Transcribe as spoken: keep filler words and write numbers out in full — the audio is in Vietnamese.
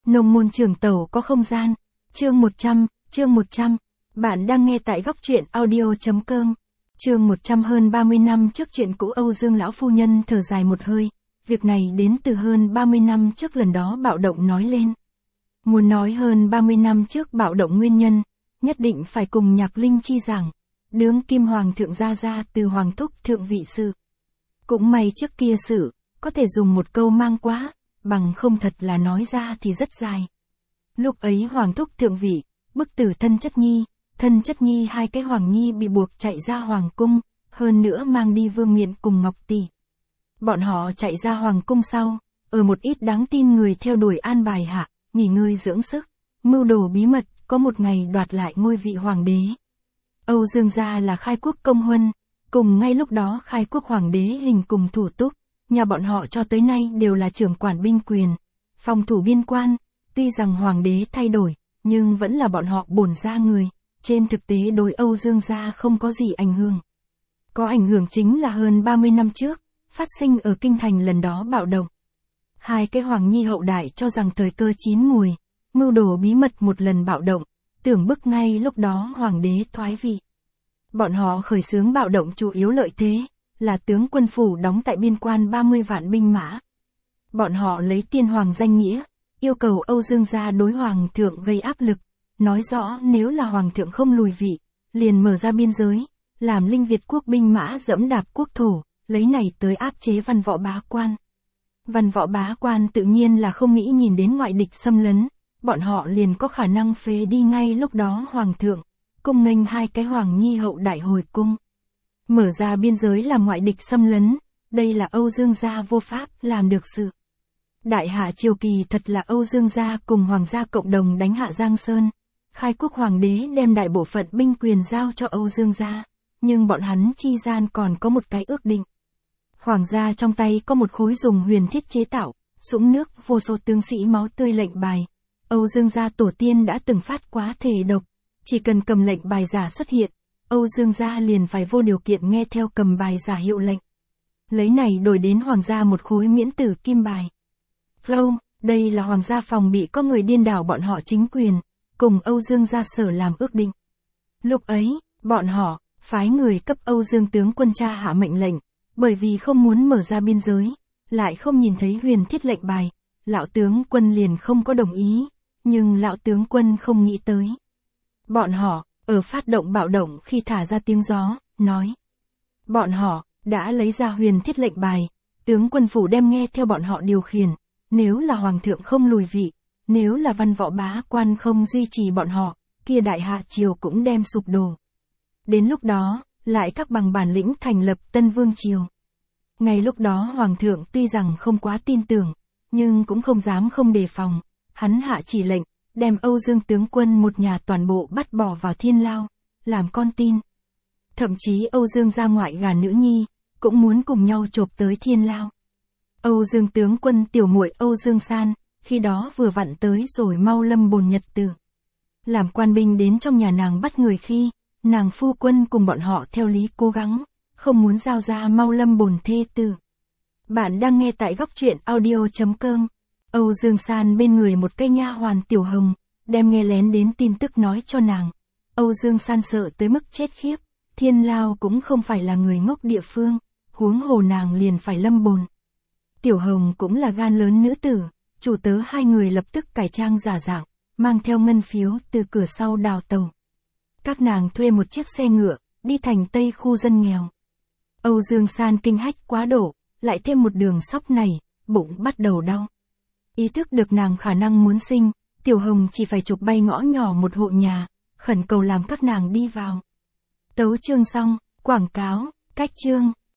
Nông môn trường tẩu có không gian. Chương một trăm, chương một trăm. Bạn đang nghe tại góc truyện audio.com. Chương một trăm. Hơn ba mươi năm trước chuyện cũ. Âu Dương lão phu nhân thở dài một hơi. Việc này đến từ hơn ba mươi năm trước lần đó bạo động nói lên. Muốn nói hơn ba mươi năm trước bạo động nguyên nhân, nhất định phải cùng Nhạc Linh chi giảng. Đương kim hoàng thượng ra ra từ hoàng thúc thượng vị sự. Cũng may trước kia sự, có thể dùng một câu mang quá, bằng không thật là nói ra thì rất dài. Lúc ấy hoàng thúc thượng vị, bức tử thân chất nhi, thân chất nhi hai cái hoàng nhi bị buộc chạy ra hoàng cung, hơn nữa mang đi vương miện cùng Ngọc Tỷ. Bọn họ chạy ra hoàng cung sau, ở một ít đáng tin người theo đuổi an bài hạ, nghỉ ngơi dưỡng sức, mưu đồ bí mật, có một ngày đoạt lại ngôi vị hoàng đế. Âu Dương gia là khai quốc công huân, cùng ngay lúc đó khai quốc hoàng đế hình cùng thủ túc, nhà bọn họ cho tới nay đều là trưởng quản binh quyền, phòng thủ biên quan, tuy rằng hoàng đế thay đổi, nhưng vẫn là bọn họ bổn gia người, trên thực tế đối Âu Dương gia không có gì ảnh hưởng. Có ảnh hưởng chính là hơn ba mươi năm trước, phát sinh ở kinh thành lần đó bạo động. Hai cái hoàng nhi hậu đại cho rằng thời cơ chín mùi, mưu đồ bí mật một lần bạo động, tưởng bức ngay lúc đó hoàng đế thoái vị. Bọn họ khởi xướng bạo động chủ yếu lợi thế, là tướng quân phủ đóng tại biên quan ba mươi vạn binh mã. Bọn họ lấy tiên hoàng danh nghĩa, yêu cầu Âu Dương gia đối hoàng thượng gây áp lực, nói rõ nếu là hoàng thượng không lùi vị, liền mở ra biên giới, làm Linh Việt quốc binh mã dẫm đạp quốc thổ, lấy này tới áp chế văn võ bá quan. Văn võ bá quan tự nhiên là không nghĩ nhìn đến ngoại địch xâm lấn, bọn họ liền có khả năng phế đi ngay lúc đó hoàng thượng, cung nghênh hai cái hoàng nhi hậu đại hồi cung. Mở ra biên giới làm ngoại địch xâm lấn, đây là Âu Dương gia vô pháp làm được sự. Đại hạ triều kỳ thật là Âu Dương gia cùng hoàng gia cộng đồng đánh hạ Giang Sơn, khai quốc hoàng đế đem đại bộ phận binh quyền giao cho Âu Dương gia, nhưng bọn hắn chi gian còn có một cái ước định. Hoàng gia trong tay có một khối dùng huyền thiết chế tạo, sũng nước vô số tướng sĩ máu tươi lệnh bài. Âu Dương gia tổ tiên đã từng phát quá thể độc, chỉ cần cầm lệnh bài giả xuất hiện, Âu Dương gia liền phải vô điều kiện nghe theo cầm bài giả hiệu lệnh. Lấy này đổi đến hoàng gia một khối miễn tử kim bài. Flow, đây là hoàng gia phòng bị có người điên đảo bọn họ chính quyền, cùng Âu Dương gia sở làm ước định. Lúc ấy, bọn họ, phái người cấp Âu Dương tướng quân tra hạ mệnh lệnh, bởi vì không muốn mở ra biên giới, lại không nhìn thấy huyền thiết lệnh bài, lão tướng quân liền không có đồng ý, nhưng lão tướng quân không nghĩ tới. Bọn họ, ở phát động bạo động khi thả ra tiếng gió, nói. Bọn họ, đã lấy ra huyền thiết lệnh bài, tướng quân phủ đem nghe theo bọn họ điều khiển, nếu là hoàng thượng không lùi vị, nếu là văn võ bá quan không duy trì bọn họ, kia đại hạ triều cũng đem sụp đổ. Đến lúc đó, lại các bằng bản lĩnh thành lập Tân Vương Triều. Ngay lúc đó hoàng thượng tuy rằng không quá tin tưởng, nhưng cũng không dám không đề phòng, hắn hạ chỉ lệnh, đem Âu Dương tướng quân một nhà toàn bộ bắt bỏ vào thiên lao, làm con tin. Thậm chí Âu Dương gia ngoại gả nữ nhi, cũng muốn cùng nhau chộp tới thiên lao. Âu Dương tướng quân tiểu muội Âu Dương San, khi đó vừa vặn tới rồi mau lâm bồn nhật tử. Làm quan binh đến trong nhà nàng bắt người khi, nàng phu quân cùng bọn họ theo lý cố gắng, không muốn giao ra mau lâm bồn thê tử. Bạn đang nghe tại góc truyện audio.com. Âu Dương San bên người một cây nha hoàn Tiểu Hồng, đem nghe lén đến tin tức nói cho nàng. Âu Dương San sợ tới mức chết khiếp, thiên lao cũng không phải là người ngốc địa phương, huống hồ nàng liền phải lâm bồn. Tiểu Hồng cũng là gan lớn nữ tử, chủ tớ hai người lập tức cải trang giả dạng, mang theo ngân phiếu từ cửa sau đào tàu. Các nàng thuê một chiếc xe ngựa, đi thành Tây khu dân nghèo. Âu Dương San kinh hách quá độ, lại thêm một đường sóc này, bụng bắt đầu đau. Ý thức được nàng khả năng muốn sinh, Tiểu Hồng chỉ phải chụp bay ngõ nhỏ một hộ nhà, khẩn cầu làm các nàng đi vào. Tấu chương xong, quảng cáo, cách chương.